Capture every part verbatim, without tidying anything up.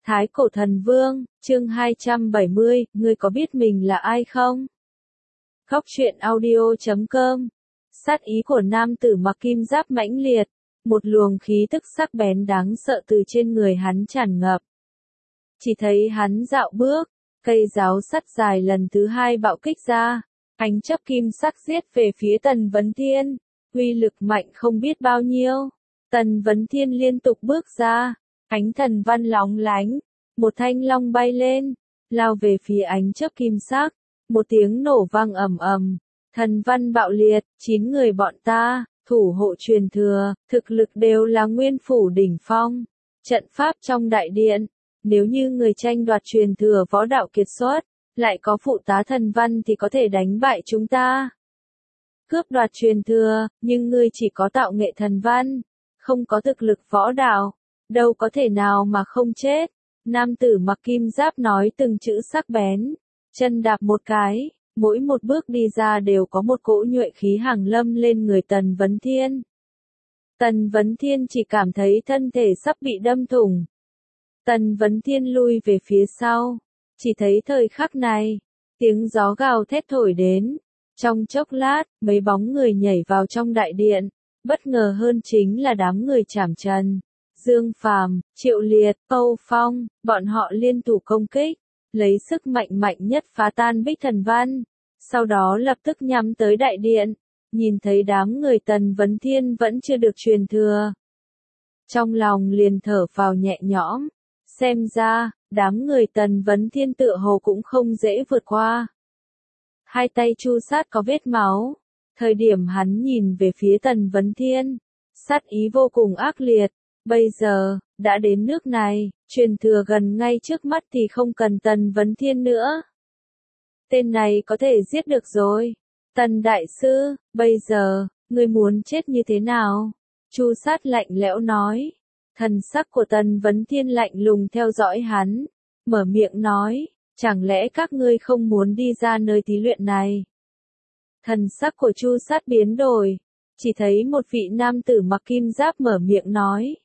Thái Cổ Thần Vương, chương hai trăm bảy mươi, ngươi có biết mình là ai không? Góc truyện audio chấm com. Sát ý của nam tử mặc kim giáp mãnh liệt, một luồng khí tức sắc bén đáng sợ từ trên người hắn tràn ngập. Chỉ thấy hắn dạo bước, cây giáo sắt dài lần thứ hai bạo kích ra, ánh chớp kim sắc giết về phía Tần Vấn Thiên, uy lực mạnh không biết bao nhiêu. Tần Vấn Thiên liên tục bước ra, ánh thần văn lóng lánh, một thanh long bay lên, lao về phía ánh chớp kim sắc, một tiếng nổ vang ầm ầm, thần văn bạo liệt, chín người bọn ta, thủ hộ truyền thừa, thực lực đều là nguyên phủ đỉnh phong. Trận pháp trong đại điện, nếu như người tranh đoạt truyền thừa võ đạo kiệt xuất, lại có phụ tá thần văn thì có thể đánh bại chúng ta. Cướp đoạt truyền thừa, nhưng ngươi chỉ có tạo nghệ thần văn, không có thực lực võ đạo, đâu có thể nào mà không chết. Nam tử mặc kim giáp nói từng chữ sắc bén, chân đạp một cái, mỗi một bước đi ra đều có một cỗ nhuệ khí hàng lâm lên người Tần Vấn Thiên. Tần Vấn Thiên chỉ cảm thấy thân thể sắp bị đâm thủng. Tần Vấn Thiên lui về phía sau, chỉ thấy thời khắc này, tiếng gió gào thét thổi đến. Trong chốc lát, mấy bóng người nhảy vào trong đại điện, bất ngờ hơn chính là đám người Trảm Trần, Dương Phàm, Triệu Liệt, Âu Phong, bọn họ liên thủ công kích, lấy sức mạnh mạnh nhất phá tan bích thần văn, sau đó lập tức nhắm tới đại điện, nhìn thấy đám người Tần Vấn Thiên vẫn chưa được truyền thừa. Trong lòng liền thở phào nhẹ nhõm, xem ra, đám người Tần Vấn Thiên tựa hồ cũng không dễ vượt qua. Hai tay Chu Sát có vết máu, thời điểm hắn nhìn về phía Tần Vấn Thiên, sát ý vô cùng ác liệt. Bây giờ, đã đến nước này, truyền thừa gần ngay trước mắt thì không cần Tần Vấn Thiên nữa. Tên này có thể giết được rồi. Tần Đại Sư, bây giờ, ngươi muốn chết như thế nào? Chu Sát lạnh lẽo nói. Thần sắc của Tần Vấn Thiên lạnh lùng theo dõi hắn, mở miệng nói, chẳng lẽ các ngươi không muốn đi ra nơi thí luyện này? Thần sắc của Chu Sát biến đổi, chỉ thấy một vị nam tử mặc kim giáp mở miệng nói.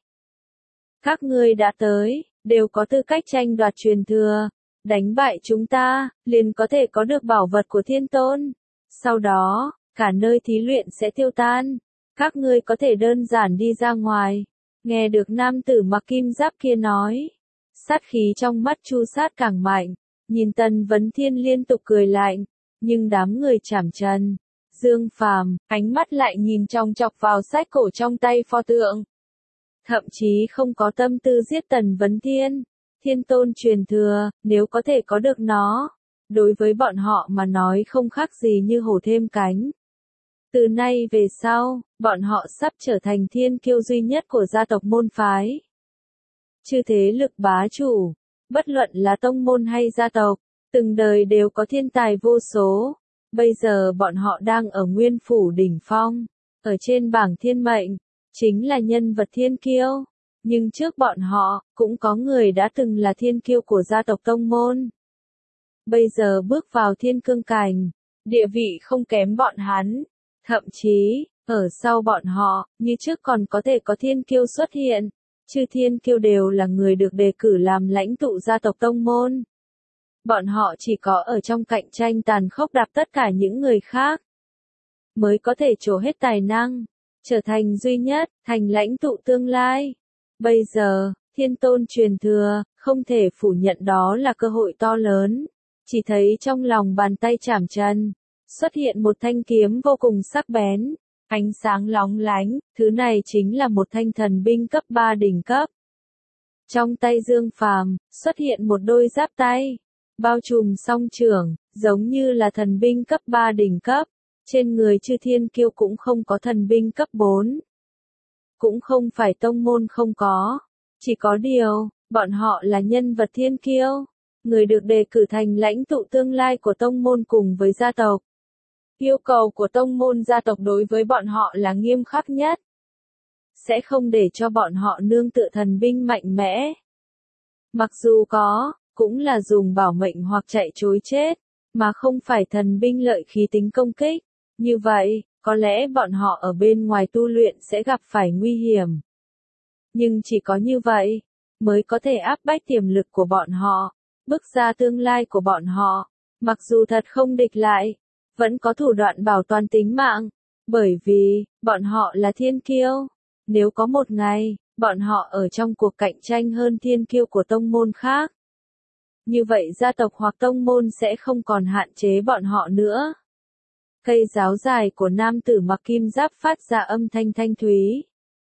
Các ngươi đã tới, đều có tư cách tranh đoạt truyền thừa, đánh bại chúng ta, liền có thể có được bảo vật của Thiên Tôn. Sau đó, cả nơi thí luyện sẽ tiêu tan, các ngươi có thể đơn giản đi ra ngoài. Nghe được nam tử mặc kim giáp kia nói, sát khí trong mắt Chu Sát càng mạnh, nhìn Tần Vấn Thiên liên tục cười lạnh, nhưng đám người Trảm Trần, Dương Phàm, ánh mắt lại nhìn chòng chọc vào sách cổ trong tay pho tượng. Thậm chí không có tâm tư giết Tần Vấn Thiên. Thiên Tôn truyền thừa, nếu có thể có được nó, đối với bọn họ mà nói không khác gì như hổ thêm cánh. Từ nay về sau, bọn họ sắp trở thành thiên kiêu duy nhất của gia tộc môn phái. Chư thế lực bá chủ, bất luận là tông môn hay gia tộc, từng đời đều có thiên tài vô số. Bây giờ bọn họ đang ở nguyên phủ đỉnh phong, ở trên bảng thiên mệnh, chính là nhân vật thiên kiêu. Nhưng trước bọn họ, cũng có người đã từng là thiên kiêu của gia tộc tông môn. Bây giờ bước vào thiên cương cảnh, địa vị không kém bọn hắn. Thậm chí, ở sau bọn họ, như trước còn có thể có thiên kiêu xuất hiện. Chư thiên kiêu đều là người được đề cử làm lãnh tụ gia tộc tông môn. Bọn họ chỉ có ở trong cạnh tranh tàn khốc đạp tất cả những người khác, mới có thể trổ hết tài năng, trở thành duy nhất, thành lãnh tụ tương lai. Bây giờ, Thiên Tôn truyền thừa, không thể phủ nhận đó là cơ hội to lớn. Chỉ thấy trong lòng bàn tay Trảm Trần, xuất hiện một thanh kiếm vô cùng sắc bén, ánh sáng lóng lánh, thứ này chính là một thanh thần binh cấp ba đỉnh cấp. Trong tay Dương Phàm, xuất hiện một đôi giáp tay, bao trùm song trưởng, giống như là thần binh cấp ba đỉnh cấp. Trên người chư thiên kiêu cũng không có thần binh cấp bốn. Cũng không phải tông môn không có, chỉ có điều, bọn họ là nhân vật thiên kiêu, người được đề cử thành lãnh tụ tương lai của tông môn cùng với gia tộc. Yêu cầu của tông môn gia tộc đối với bọn họ là nghiêm khắc nhất. Sẽ không để cho bọn họ nương tựa thần binh mạnh mẽ. Mặc dù có, cũng là dùng bảo mệnh hoặc chạy trối chết, mà không phải thần binh lợi khí tính công kích. Như vậy, có lẽ bọn họ ở bên ngoài tu luyện sẽ gặp phải nguy hiểm. Nhưng chỉ có như vậy, mới có thể áp bách tiềm lực của bọn họ, bước ra tương lai của bọn họ. Mặc dù thật không địch lại, vẫn có thủ đoạn bảo toàn tính mạng, bởi vì, bọn họ là thiên kiêu. Nếu có một ngày, bọn họ ở trong cuộc cạnh tranh hơn thiên kiêu của tông môn khác, như vậy gia tộc hoặc tông môn sẽ không còn hạn chế bọn họ nữa. Cây giáo dài của nam tử mặc kim giáp phát ra âm thanh thanh thúy.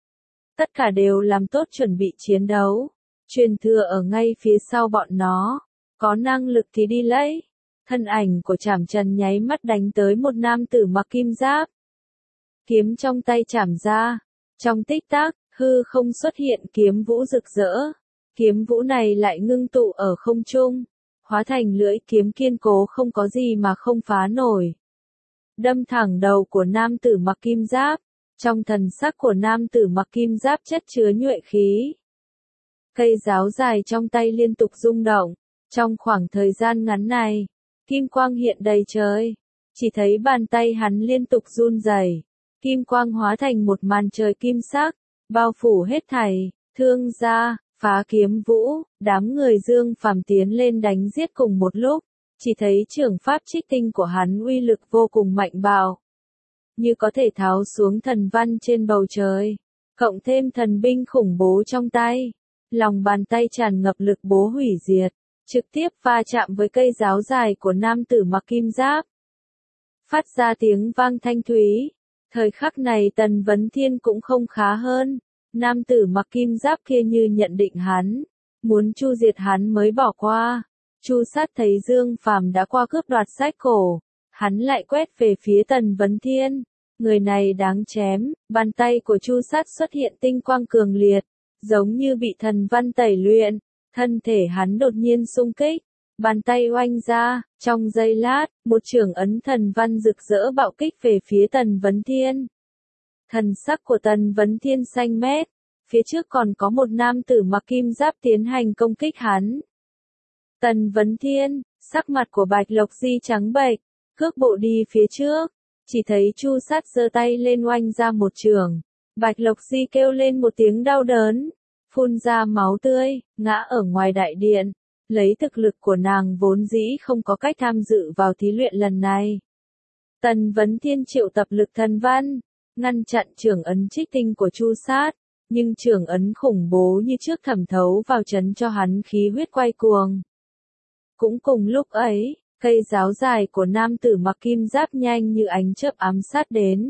Tất cả đều làm tốt chuẩn bị chiến đấu. Truyền thừa ở ngay phía sau bọn nó. Có năng lực thì đi lấy. Thân ảnh của Trảm Trần nháy mắt đánh tới một nam tử mặc kim giáp. Kiếm trong tay chảm ra. Trong tích tắc, hư không xuất hiện kiếm vũ rực rỡ. Kiếm vũ này lại ngưng tụ ở không trung. Hóa thành lưỡi kiếm kiên cố không có gì mà không phá nổi. Đâm thẳng đầu của nam tử mặc kim giáp. Trong thần sắc của nam tử mặc kim giáp chất chứa nhuệ khí. Cây giáo dài trong tay liên tục rung động. Trong khoảng thời gian ngắn này, kim quang hiện đầy trời. Chỉ thấy bàn tay hắn liên tục run rẩy. Kim quang hóa thành một màn trời kim sắc, bao phủ hết thảy. Thương gia, phá kiếm vũ, đám người Dương Phàm tiến lên đánh giết cùng một lúc. Chỉ thấy trường pháp trích tinh của hắn uy lực vô cùng mạnh bạo. Như có thể tháo xuống thần văn trên bầu trời. Cộng thêm thần binh khủng bố trong tay. Lòng bàn tay tràn ngập lực bố hủy diệt. Trực tiếp va chạm với cây giáo dài của nam tử mặc kim giáp. Phát ra tiếng vang thanh thúy. Thời khắc này Tần Vấn Thiên cũng không khá hơn. Nam tử mặc kim giáp kia như nhận định hắn. Muốn chu diệt hắn mới bỏ qua. Chu Sát thấy Dương Phàm đã qua cướp đoạt sách cổ. Hắn lại quét về phía Tần Vấn Thiên. Người này đáng chém. Bàn tay của Chu Sát xuất hiện tinh quang cường liệt. Giống như bị thần văn tẩy luyện. Thân thể hắn đột nhiên xung kích. Bàn tay oanh ra. Trong giây lát, một chưởng ấn thần văn rực rỡ bạo kích về phía Tần Vấn Thiên. Thần sắc của Tần Vấn Thiên xanh mét. Phía trước còn có một nam tử mặc kim giáp tiến hành công kích hắn. Tần Vấn Thiên, sắc mặt của Bạch Lộc Di trắng bệch, cước bộ đi phía trước. Chỉ thấy Chu Sát giơ tay lên oanh ra một chưởng. Bạch Lộc Di kêu lên một tiếng đau đớn, phun ra máu tươi, ngã ở ngoài đại điện. Lấy thực lực của nàng vốn dĩ không có cách tham dự vào thí luyện lần này. Tần Vấn Thiên triệu tập lực thần văn, ngăn chặn chưởng ấn trích tinh của Chu Sát, nhưng chưởng ấn khủng bố như trước thẩm thấu vào chấn cho hắn khí huyết quay cuồng. Cũng cùng lúc ấy, cây giáo dài của nam tử mặc kim giáp nhanh như ánh chớp ám sát đến.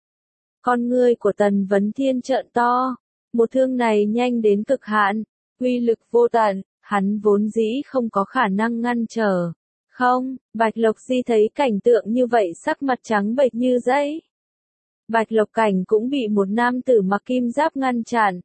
Con ngươi của Tần Vấn Thiên trợn to, một thương này nhanh đến cực hạn, uy lực vô tận, hắn vốn dĩ không có khả năng ngăn trở. Không, Bạch Lộc Di thấy cảnh tượng như vậy sắc mặt trắng bệch như giấy. Bạch Lộc Cảnh cũng bị một nam tử mặc kim giáp ngăn chặn.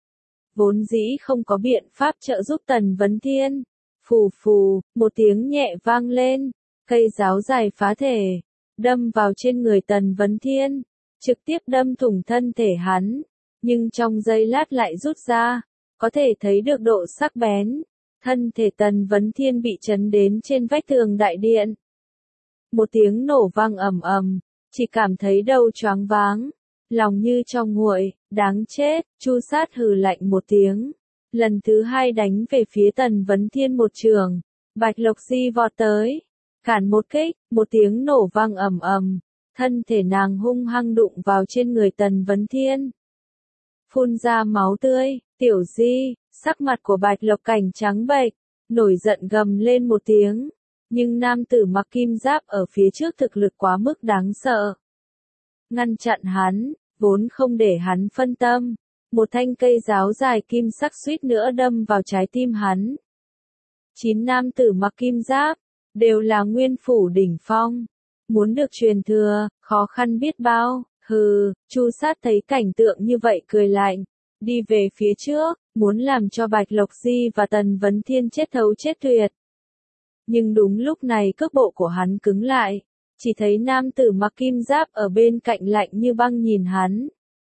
Vốn dĩ không có biện pháp trợ giúp Tần Vấn Thiên. Phù phù, một tiếng nhẹ vang lên, cây giáo dài phá thể, đâm vào trên người Tần Vấn Thiên, trực tiếp đâm thủng thân thể hắn, nhưng trong giây lát lại rút ra, có thể thấy được độ sắc bén. Thân thể Tần Vấn Thiên bị chấn đến trên vách tường đại điện. Một tiếng nổ vang ầm ầm, chỉ cảm thấy đầu choáng váng, lòng như cho nguội, đáng chết. Chu Sát hừ lạnh một tiếng, lần thứ hai đánh về phía Tần Vấn Thiên một trường. Bạch Lộc Di vọt tới, cản một kích, một tiếng nổ vang ầm ầm, thân thể nàng hung hăng đụng vào trên người Tần Vấn Thiên. Phun ra máu tươi, Tiểu Di, sắc mặt của Bạch Lộc Cảnh trắng bệch, nổi giận gầm lên một tiếng, nhưng nam tử mặc kim giáp ở phía trước thực lực quá mức đáng sợ. Ngăn chặn hắn, vốn không để hắn phân tâm, một thanh cây giáo dài kim sắc suýt nữa đâm vào trái tim hắn. Chín nam tử mặc kim giáp, đều là nguyên phủ đỉnh phong, muốn được truyền thừa, khó khăn biết bao. Hừ, Chu Sát thấy cảnh tượng như vậy cười lạnh, đi về phía trước, muốn làm cho Bạch Lộc Di và Tần Vấn Thiên chết thấu chết tuyệt. Nhưng đúng lúc này cước bộ của hắn cứng lại, chỉ thấy nam tử mặc kim giáp ở bên cạnh lạnh như băng nhìn hắn.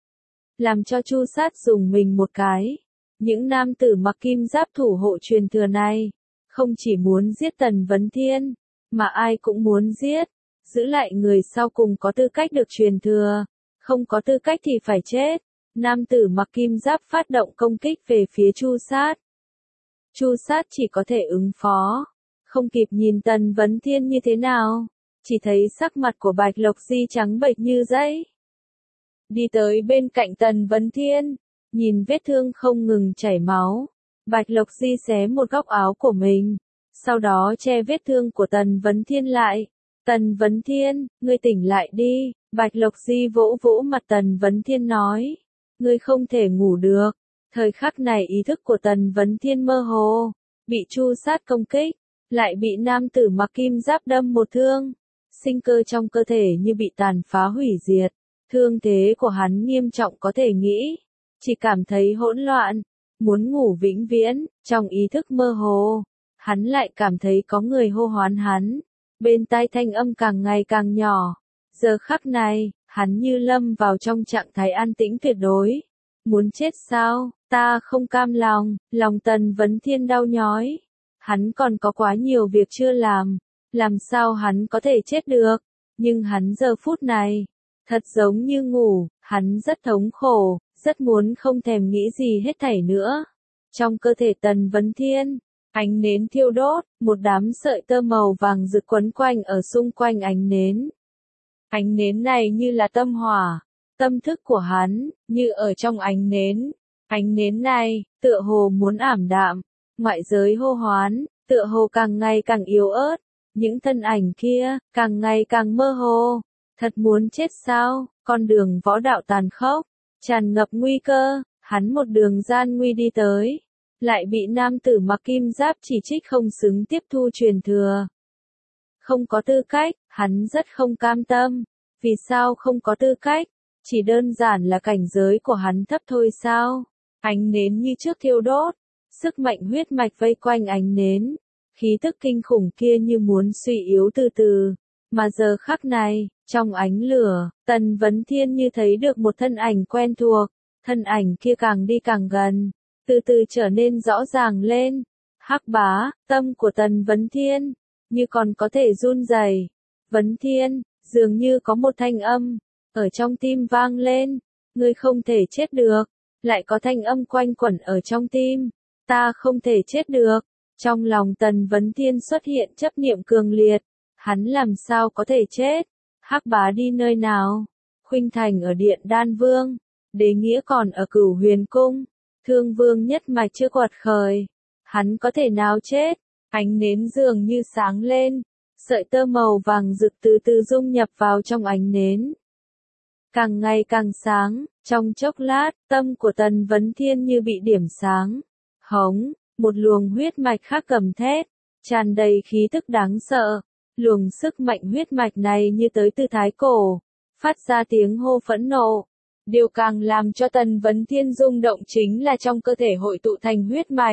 Làm cho Chu Sát dùng mình một cái. Những nam tử mặc kim giáp thủ hộ truyền thừa này, không chỉ muốn giết Tần Vấn Thiên, mà ai cũng muốn giết. Giữ lại người sau cùng có tư cách được truyền thừa, không có tư cách thì phải chết. Nam tử mặc kim giáp phát động công kích về phía Chu Sát. Chu Sát chỉ có thể ứng phó, không kịp nhìn Tần Vấn Thiên như thế nào, chỉ thấy sắc mặt của Bạch Lộc Di trắng bệch như giấy. Đi tới bên cạnh Tần Vấn Thiên, nhìn vết thương không ngừng chảy máu, Bạch Lộc Di xé một góc áo của mình, sau đó che vết thương của Tần Vấn Thiên lại. Tần Vấn Thiên, ngươi tỉnh lại đi, Bạch Lộc Di vỗ vỗ mặt Tần Vấn Thiên nói, ngươi không thể ngủ được. Thời khắc này ý thức của Tần Vấn Thiên mơ hồ, bị Chu Sát công kích, lại bị nam tử mặc kim giáp đâm một thương, sinh cơ trong cơ thể như bị tàn phá hủy diệt, thương thế của hắn nghiêm trọng có thể nghĩ, chỉ cảm thấy hỗn loạn, muốn ngủ vĩnh viễn, trong ý thức mơ hồ, hắn lại cảm thấy có người hô hoán hắn, bên tai thanh âm càng ngày càng nhỏ, giờ khắc này, hắn như lâm vào trong trạng thái an tĩnh tuyệt đối, muốn chết sao, ta không cam lòng, lòng Tần Vấn Thiên đau nhói, hắn còn có quá nhiều việc chưa làm, làm sao hắn có thể chết được, nhưng hắn giờ phút này, thật giống như ngủ, hắn rất thống khổ, rất muốn không thèm nghĩ gì hết thảy nữa. Trong cơ thể Tần Vấn Thiên, ánh nến thiêu đốt, một đám sợi tơ màu vàng rực quấn quanh ở xung quanh ánh nến. Ánh nến này như là tâm hỏa, tâm thức của hắn, như ở trong ánh nến. Ánh nến này, tựa hồ muốn ảm đạm, ngoại giới hô hoán, tựa hồ càng ngày càng yếu ớt, những thân ảnh kia, càng ngày càng mơ hồ. Thật muốn chết sao, con đường võ đạo tàn khốc, tràn ngập nguy cơ, hắn một đường gian nguy đi tới, lại bị nam tử mặc kim giáp chỉ trích không xứng tiếp thu truyền thừa. Không có tư cách, hắn rất không cam tâm, vì sao không có tư cách, chỉ đơn giản là cảnh giới của hắn thấp thôi sao, ánh nến như trước thiêu đốt, sức mạnh huyết mạch vây quanh ánh nến, khí tức kinh khủng kia như muốn suy yếu từ từ, mà giờ khắc này, trong ánh lửa, Tần Vấn Thiên như thấy được một thân ảnh quen thuộc, thân ảnh kia càng đi càng gần, từ từ trở nên rõ ràng lên. Hắc Bá, tâm của Tần Vấn Thiên, như còn có thể run rẩy. Vấn Thiên, dường như có một thanh âm, ở trong tim vang lên, ngươi không thể chết được, lại có thanh âm quanh quẩn ở trong tim, ta không thể chết được. Trong lòng Tần Vấn Thiên xuất hiện chấp niệm cường liệt, hắn làm sao có thể chết, Hắc Bá đi nơi nào, Khuynh Thành ở Điện Đan Vương, Đế Nghĩa còn ở Cửu Huyền Cung, Thương Vương nhất mạch chưa quật khởi, hắn có thể nào chết, ánh nến dường như sáng lên, sợi tơ màu vàng rực từ từ dung nhập vào trong ánh nến. Càng ngày càng sáng, trong chốc lát, tâm của Tần Vấn Thiên như bị điểm sáng, hống, một luồng huyết mạch khác gầm thét, tràn đầy khí tức đáng sợ, luồng sức mạnh huyết mạch này như tới từ thái cổ, phát ra tiếng hô phẫn nộ. Điều càng làm cho Tần Vấn Thiên rung động chính là trong cơ thể hội tụ thành huyết mạch,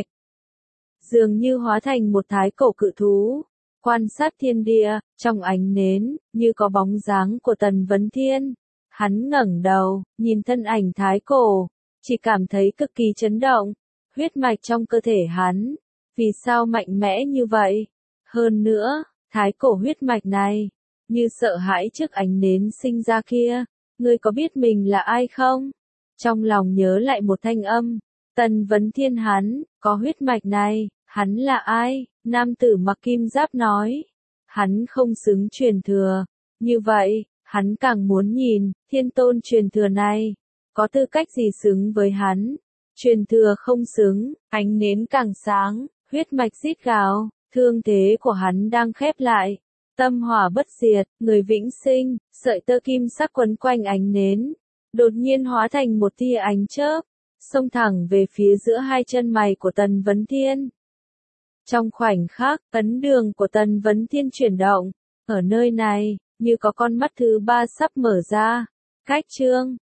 dường như hóa thành một thái cổ cự thú, quan sát thiên địa, trong ánh nến, như có bóng dáng của Tần Vấn Thiên. Hắn ngẩng đầu, nhìn thân ảnh thái cổ, chỉ cảm thấy cực kỳ chấn động, huyết mạch trong cơ thể hắn, vì sao mạnh mẽ như vậy? Hơn nữa, thái cổ huyết mạch này, như sợ hãi trước ánh nến sinh ra kia, ngươi có biết mình là ai không? Trong lòng nhớ lại một thanh âm, Tần Vấn Thiên hắn, có huyết mạch này, hắn là ai? Nam tử mặc kim giáp nói, hắn không xứng truyền thừa, như vậy, hắn càng muốn nhìn, thiên tôn truyền thừa này, có tư cách gì xứng với hắn? Truyền thừa không xứng, ánh nến càng sáng, huyết mạch rít gào, thương thế của hắn đang khép lại. Tâm hỏa bất diệt, người vĩnh sinh, sợi tơ kim sắc quấn quanh ánh nến, đột nhiên hóa thành một tia ánh chớp, xông thẳng về phía giữa hai chân mày của Tần Vấn Thiên. Trong khoảnh khắc, ấn đường của Tần Vấn Thiên chuyển động, ở nơi này, như có con mắt thứ ba sắp mở ra. Cách chương